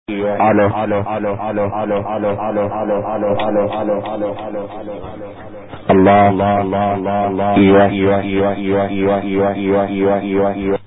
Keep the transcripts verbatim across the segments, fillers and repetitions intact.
الو الو الو الو الو الو الو الو الو الو الو الو الو الله الله الله الله الله ايوه ايوه ايوه ايوه ايوه ايوه ايوه ايوه ايوه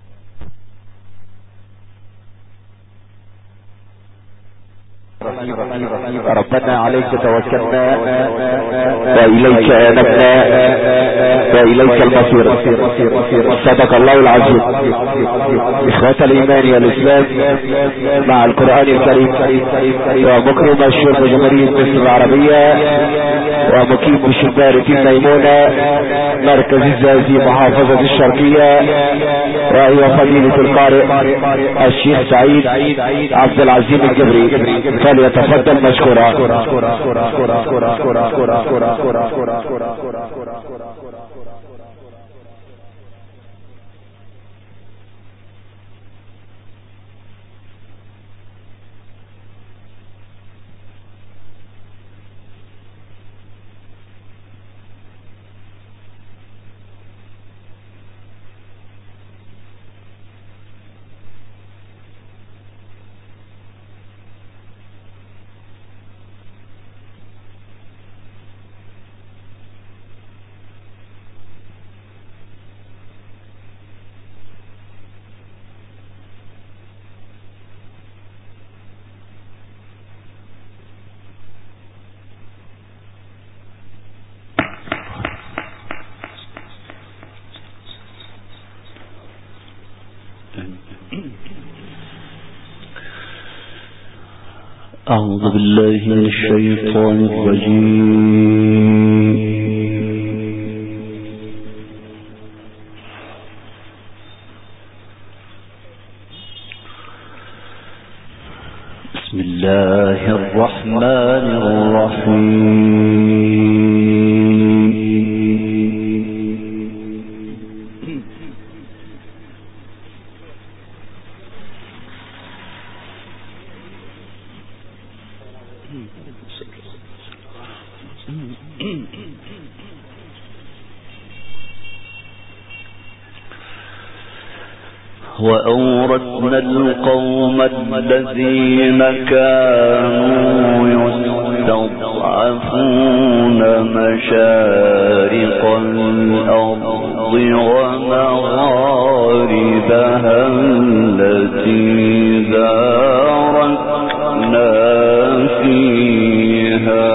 ربنا عليك توكلنا وإليك أنبنا وإليك المصير. صدق الله العظيم. إخوة الإيمان والإسلام مع القرآن الكريم ومكرم الشيخ جمهورية مصر العربية ومقيم بشبارة ميمونة مركز الزازي محافظة الشرقية، وهي فضيلة القارئ الشيخ سعيد عبد العزيز الجبري، فليتفضل مشكورا. أعوذ بالله من الشيطان الرجيم. بسم الله الرحمن الرحيم. وأورثنا القوم الذين كانوا يستضعفون مشارق الأرض ومغاربها التي باركنا فيها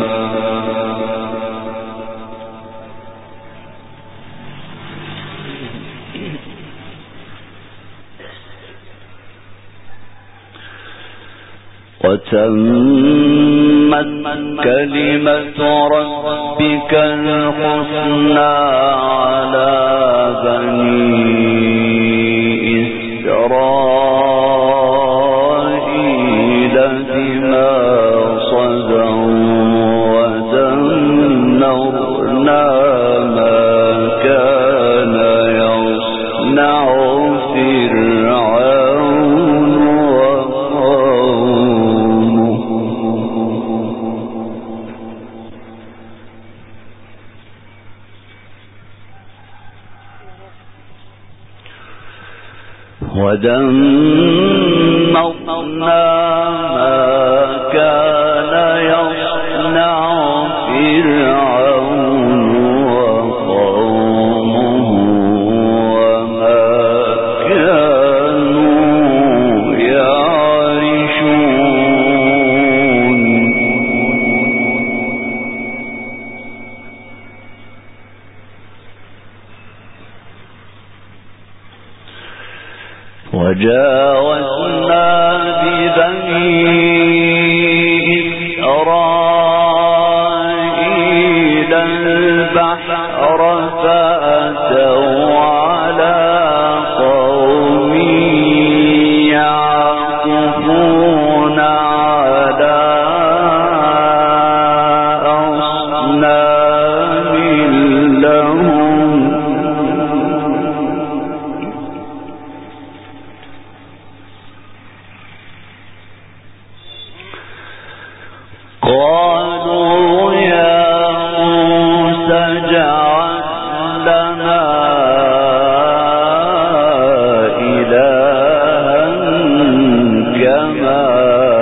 وتمت كلمة ربك الحسنى على بني إسرائيل بما صبروا ودمرنا ما كان يصنع فرعون ودمرنا ما كان يصنع فرعون وقومه وما كانوا يعرشون. وجاوزنا ببني إسرائيل البحر فأتوا على قوم يعكفون على أصنام لهم قالوا يا موسى اجعل لنا إلها كما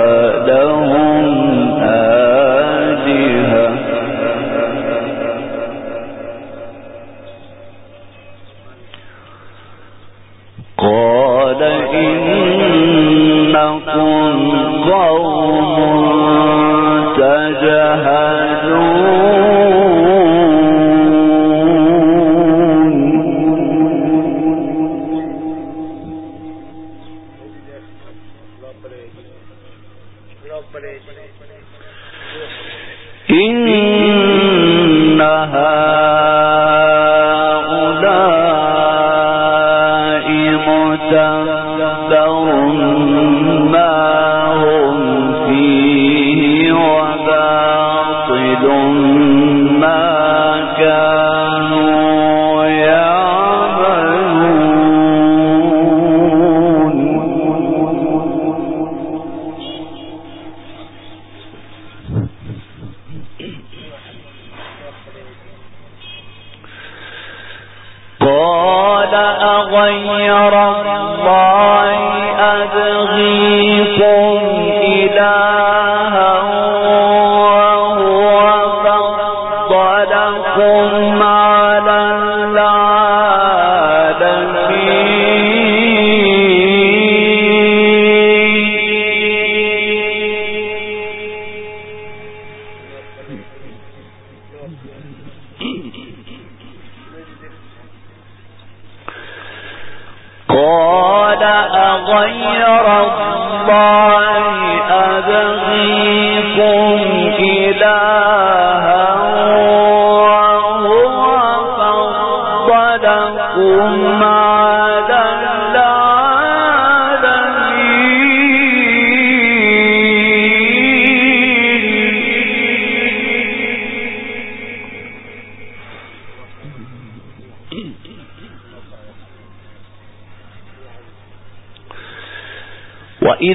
وإذ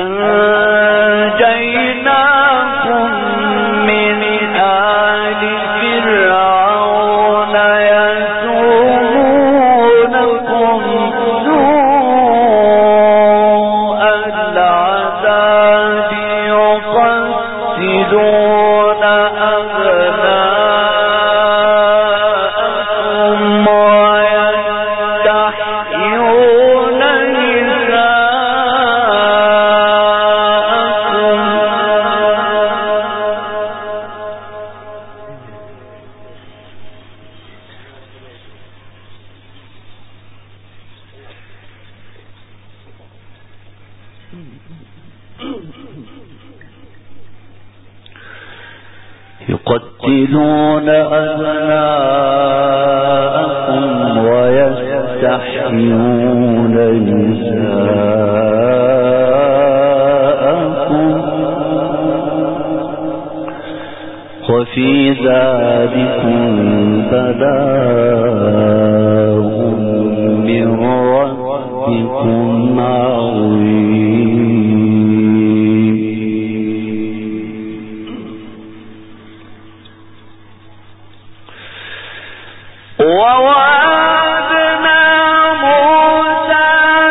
أنجيناكم من آل فرعون يسومونكم سوء العذاب يقتلون أبناءكم ويستحيون يقتلون أبناءكم ويستحيون نساءكم وفي ذلكم بلاء من ربكم عظيم. ووعدنا موسى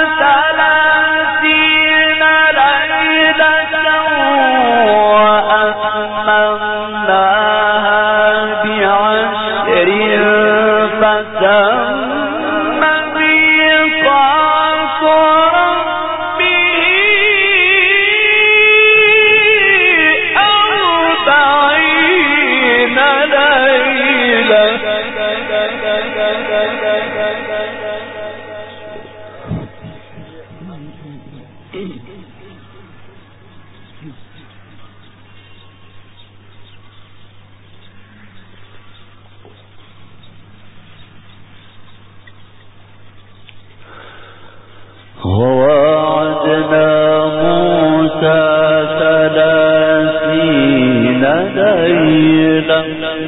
ثلاثين ليلة وأتممناها بعشر فتم ميقات ربه أربعين ليلة. ووعدنا موسى ثلاثين ليلة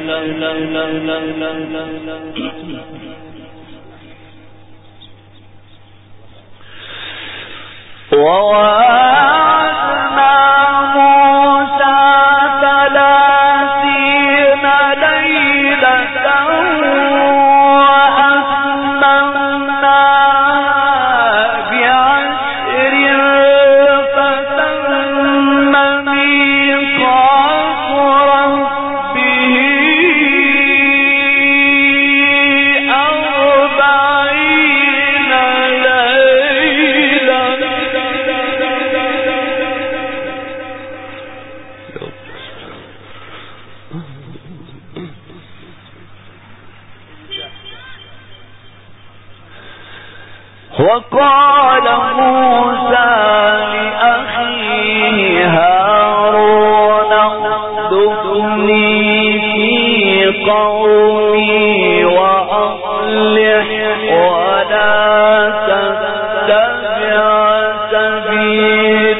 ووعدنا موسى ثلاثين ليلة وقال موسى لأخيه هارون اخلفني في قومي وأصلح ولا تتبع سبيل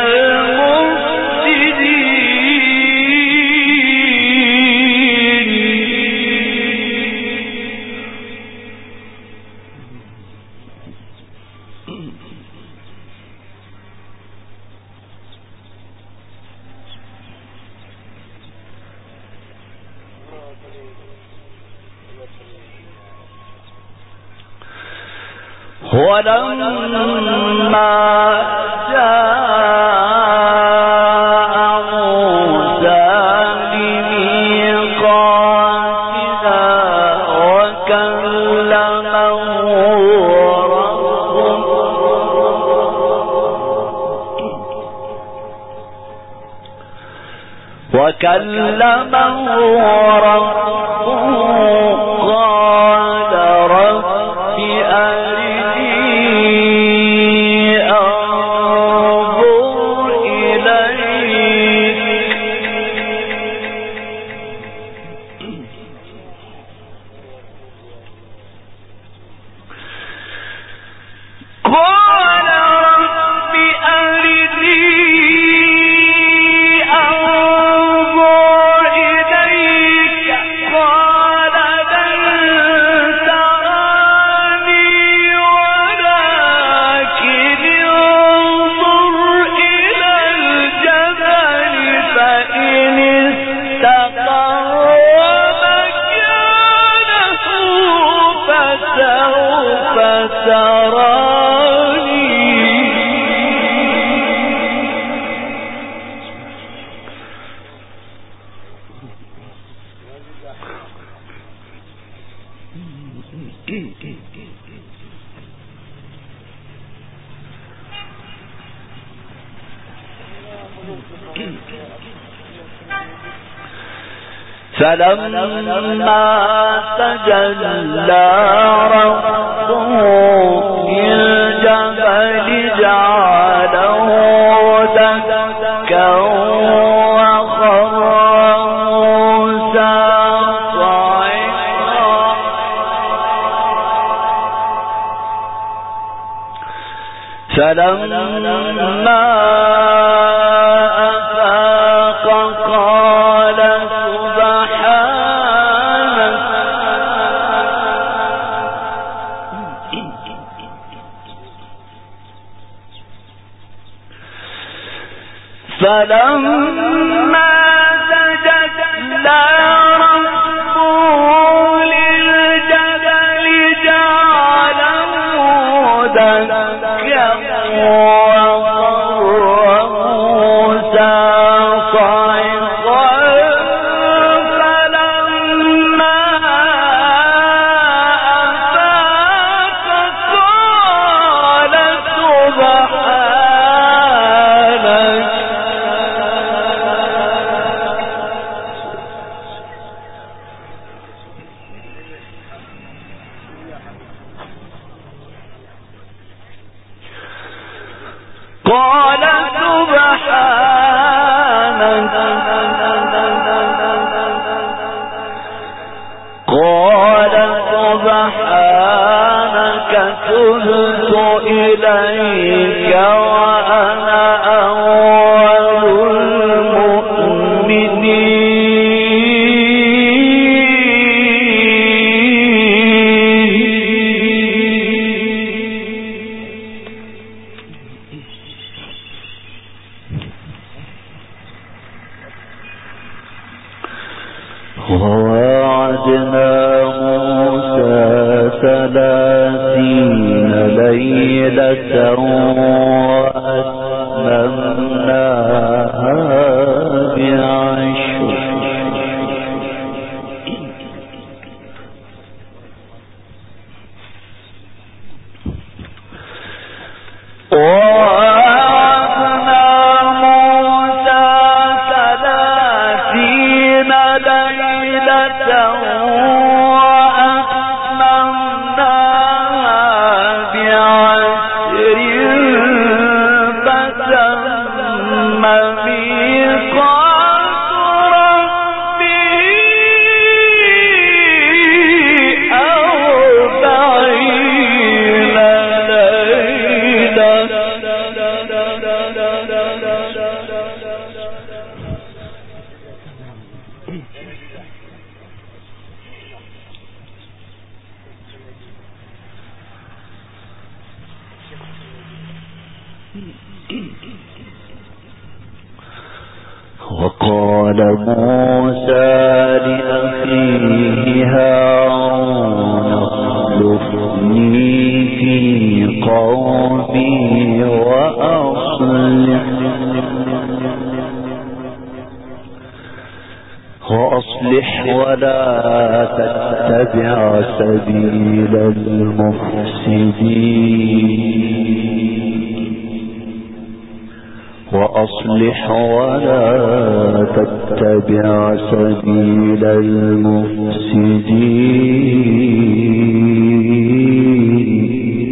ولما جاء موسى لميقاتنا وكلمه ربه وكلمه ربه قال رب فلما تجلى ربه للجبل جعله دكا وخر موسى صعقا فلما أفاق قال فلما تجلى ربه للجبل جعله دكا وخر موسى صعقا فلما أفاق قال سبحانك قال سبحانك قال سبحانك تبت إليك وأنا أول المؤمنين وواعدنا موسى ثلاثين ليلة وأتممناها بعشر وواعدنا موسى ثلاثين ليلة وأتممناها بعشر قال موسى لأخيه هارون اخلفني في قومي وأصلح وأصلح ولا تتبع سبيل المفسدين وأصلح ولا تتبع سبيل المفسدين.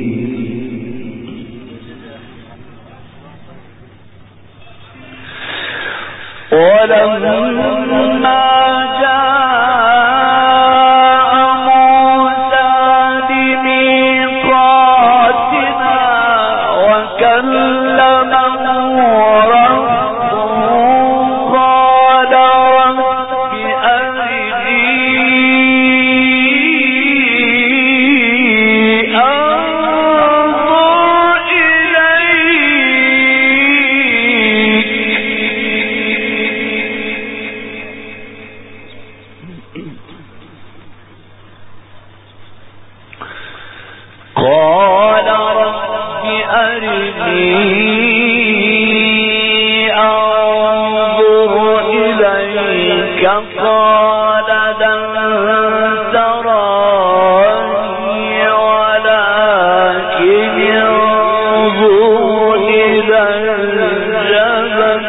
ولما جاء موسى لميقاتنا وكلمه ربه قال رب أرني أنظر إليك قال رب أرني أنظر إليك قال لن تراني ولكن انظر إلى الجبل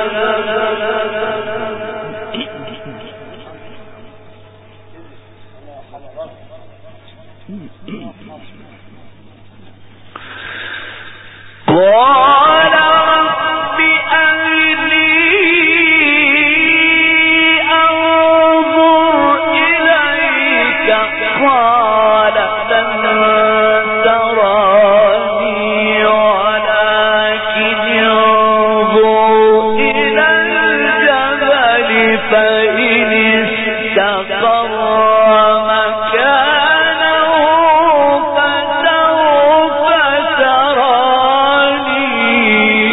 قال رب أرني أنظر إليك قال لن تراني ولكن انظر إلى الجبل فإن استقر مكانه فسوف تراني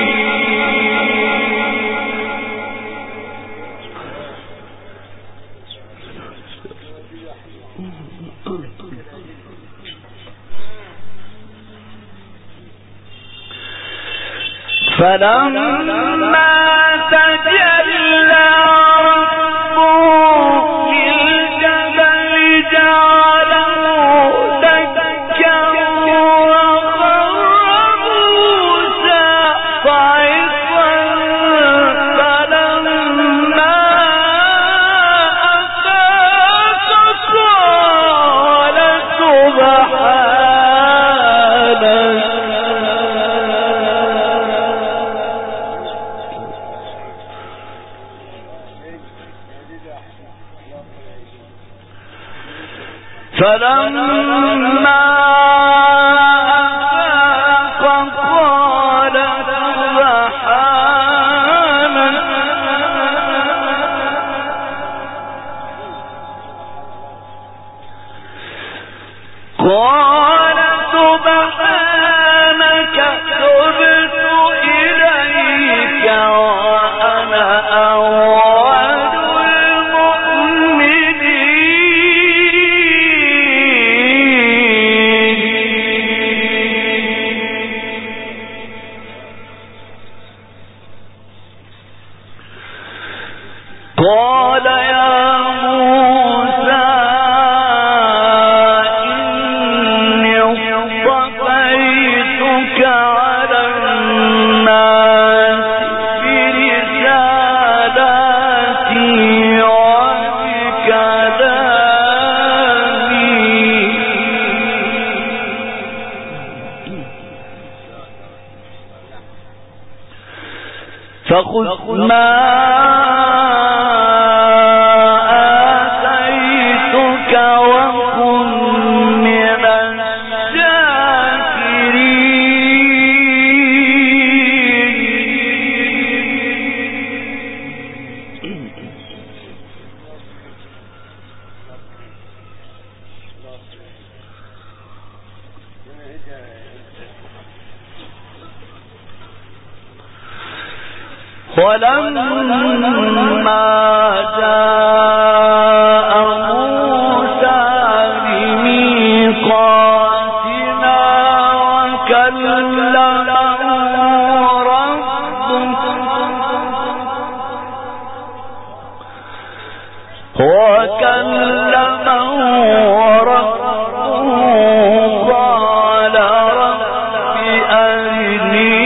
فلما تجلى ربه للجبل جعله دكا وخر موسى صعقا فلما أفاق قال سبحانك فلما أفاق قال سبحانك قال سبحانك تبت إليك وأنا أول قال يا موسى إني اصطفيتك على الناس برسالاتي وبكلامي فخذ ما ولما جاء موسى لميقاتنا وكلمه ربه وكلمه ربه قال رب أرني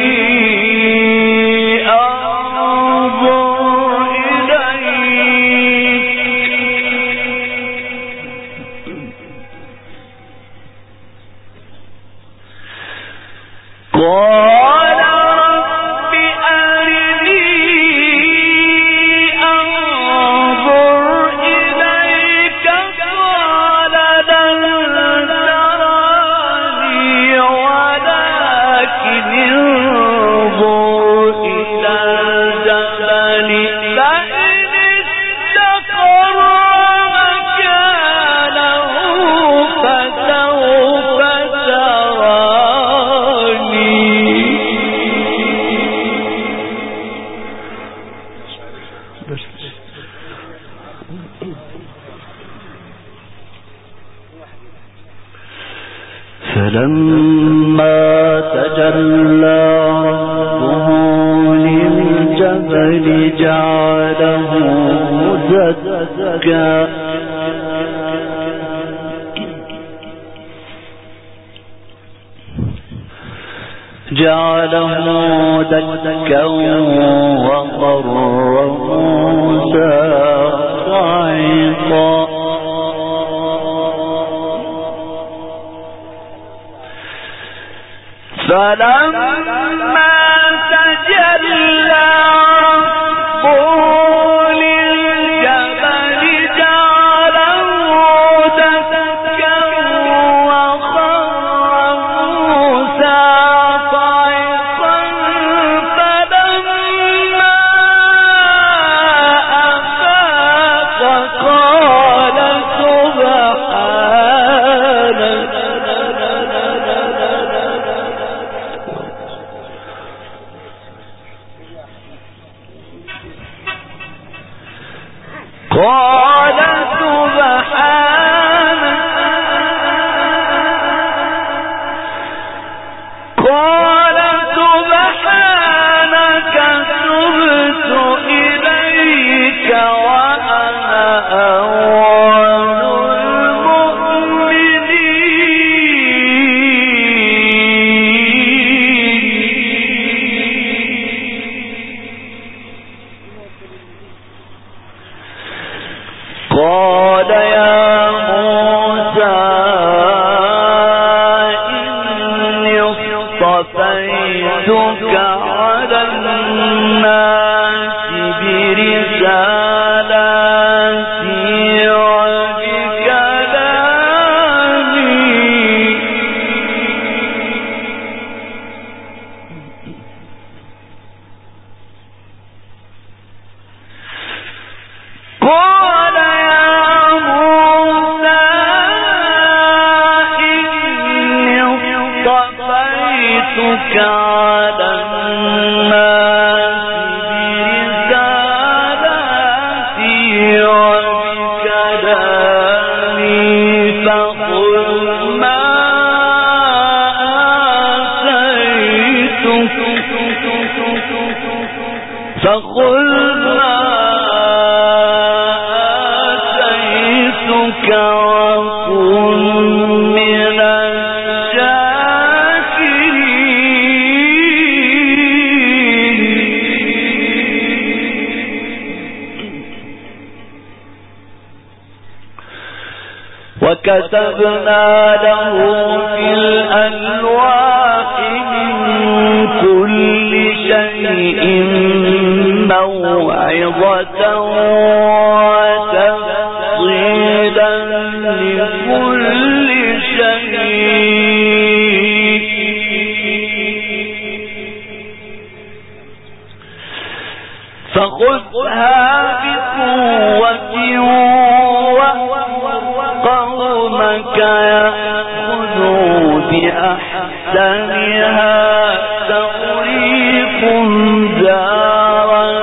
فلما تجلى ربه للجبل جعله دكا جعله دكا وخر موسى صعقا فلما تجلى ربه للجبل جعله دكا وخر موسى صعقا فلما أفاق قال سبحانك قال سبحانك قال سبحانك تبت إليك وأنا أول قال يا موسى إني اصطفيتك على الناس برسالاتي وبكلامي قال على الناس برسالاتي وبكلامي فخذ ما آتيتك فخذ ما آتيتك وكن من وكتبنا له في الألواح من كل شيء موعظة وتفصيلا لكل شيء فخذها بقوة قومك يأخذوا بأحسنها سأريكم دار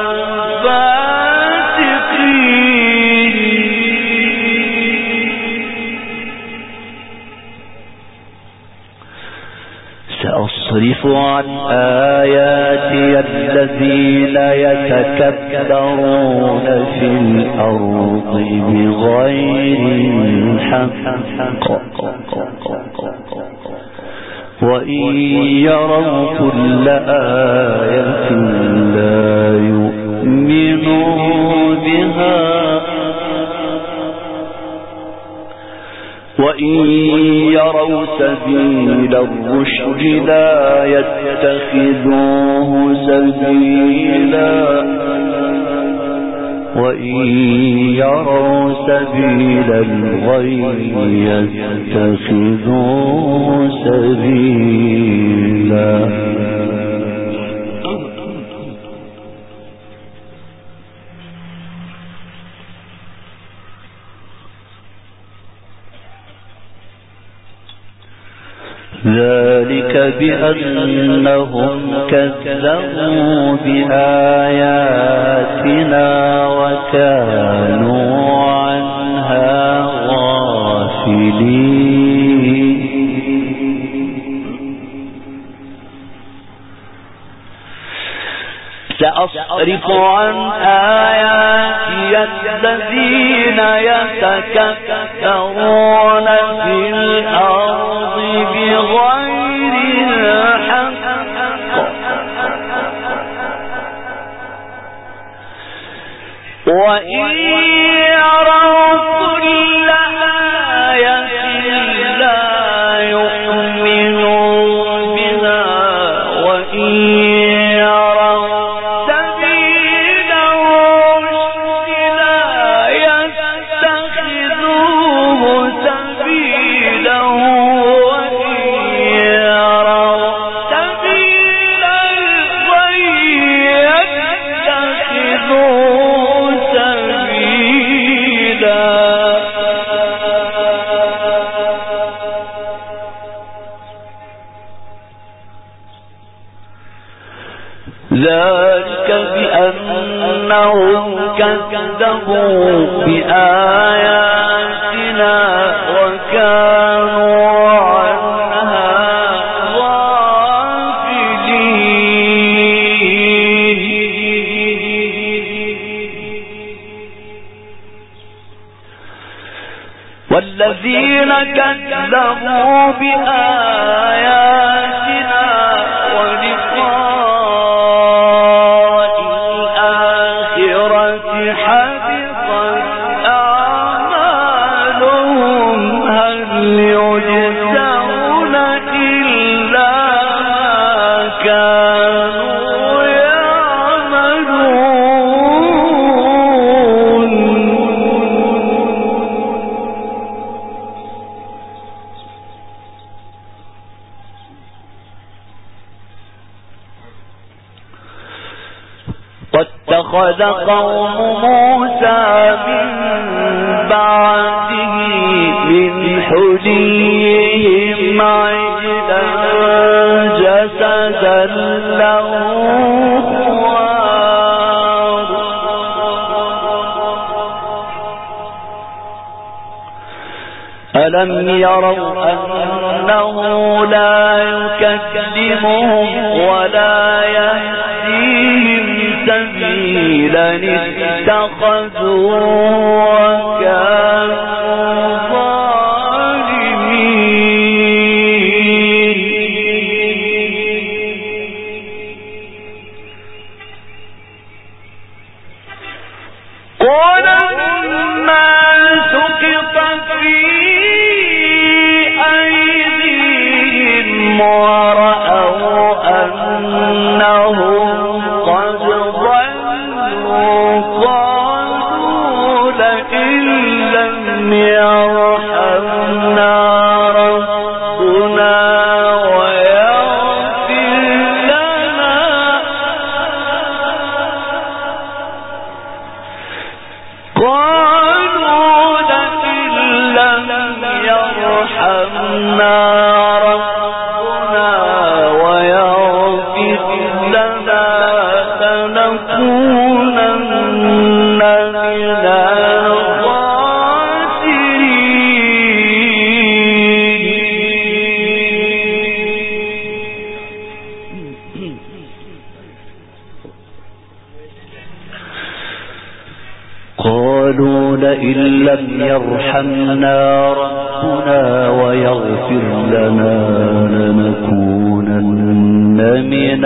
عن آياتي الذين يتكبرون في الأرض بغير الحق وإن يروا كل آية لا يؤمنوا بها وإن يروا سبيل الرشد لا يتخذوه سبيلا وإن يروا سبيل الغي يتخذوه سبيلا. ذلك بأنهم كذبوا بآياتنا وكانوا عنها غافلين. سأصرف عن آياتي الذين يتكبرون في الأرض بغير الحق وإن يروا كل آية لا يؤمنوا بها وإن يروا سبيل الرشد لا يتخذوه سبيلا ذلك بأنهم كذبوا بآياتنا وكانوا عنها غافلين. والذين كذبوا بآياتنا واتخذ قوم موسى من بعده من حليهم عجلا جسدا له خوار ألم يروا أنه لا يكلمهم ولا يهديهم سبيلا اتخذوا وكانوا ظالمين. ولما سقط في أيديهم ورأوا أنهم قد يرحمنا ربنا ويغفر لنا قالوا لئن لم يرحمنا ربنا ويغفر لنا لنكونن من قالوا لئن لم يرحمنا ربنا ويغفر لنا لنكونن من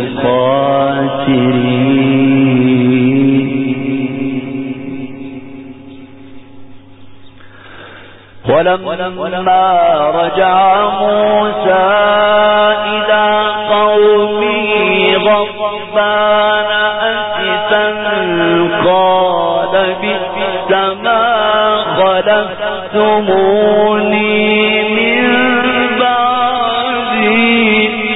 الخاسرين. ولما رجع موسى إلى قومه غضبان أسفا قال بئس ما خلفتموني من بعدي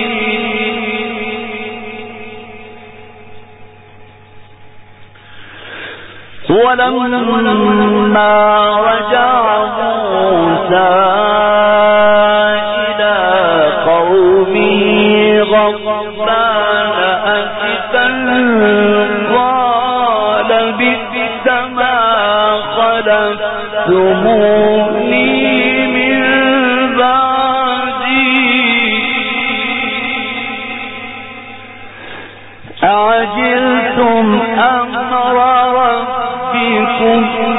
ولما رجع موسى إلى قومه غضبان أسفا قال بئس ما خلفتموني من بعدي أعجلتم أمر ربكم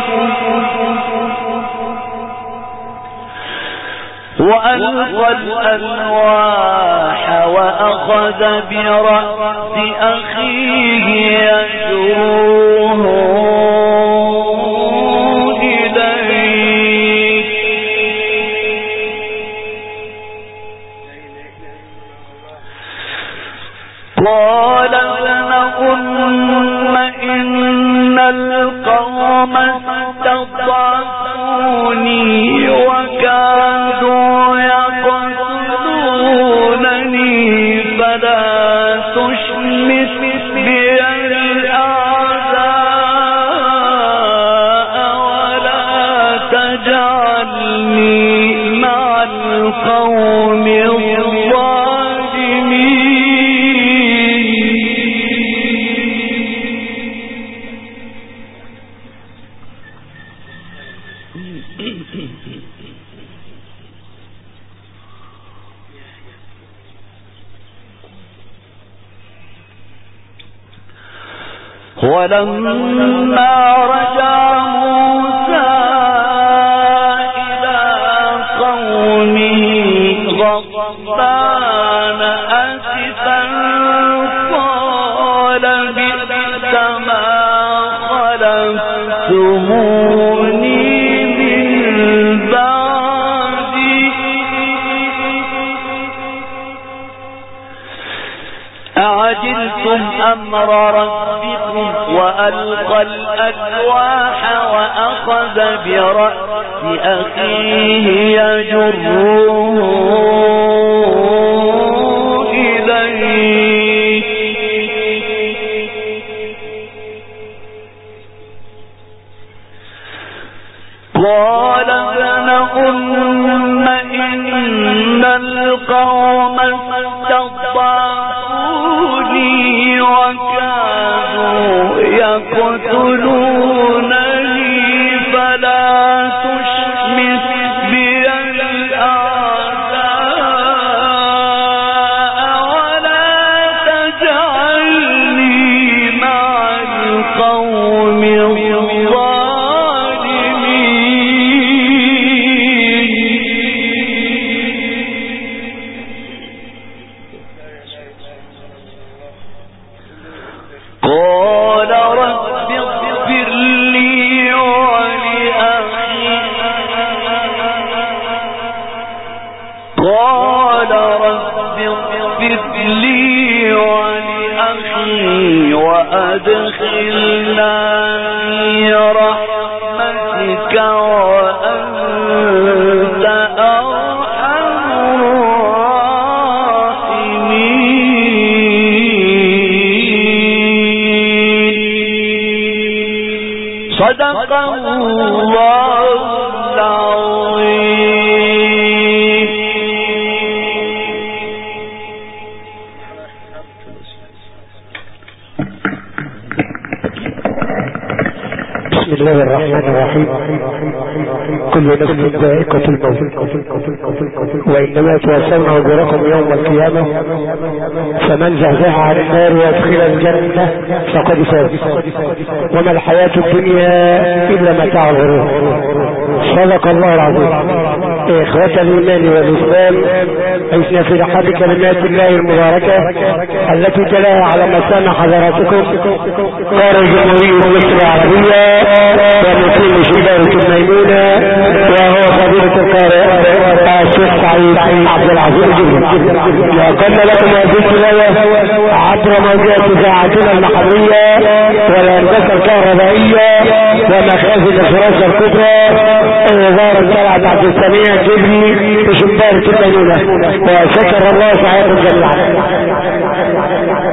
وألقى الألواح وأخذ برأس أخيه يجروه إليه قال ابن أم إن القوم استضعفوني وكادوا يقتلونني فلا تشمت بي الأعداء ولا تجعلني مع القوم الظالمين. ولما رجع موسى إلى قومه غضبان أسفا قال بئس ما خلفتموني من بعدي أعجلتم أمر ربكم وألقى الألواح وأخذ برأس أخيه يجره إليه قال ابن أم إن القوم استضعفوني وكانوا يقتلونني فلا تشمت بي الأعداء ولا تجعلني مع القوم وأدخلنا في رحمتك وأنت أرحم الراحمين. صدق الله العظيم. بسم الله الرحمن الرحيم. كل نفس ذائقة الموت وإنما توفون أجوركم يوم القيامة فمن زحزح عن النار ويدخل الجنة فقد فاز وما الحياة الدنيا إلا متاع الغرور. صدق الله العظيم. إخوة الإيمان والإسلام، عشنا في رحاب كلمات الله المباركة التي تلاها على مسامع حضراتكم قارئ جمهورية مصر العربية ومقيم شبارة الميمونة وهو فضيلة القارئ الشيخ سعيد عبد العزيز الجبري. وقلنا لكم هذه الولاية عبر موجات إذاعتنا المحلية والهندسة الكهربائية ومخازن الفراشة الكبرى وزارة طلعت عبد السميع الجبري بشبارة الميمونة. وشكر الله تعالى جميعا.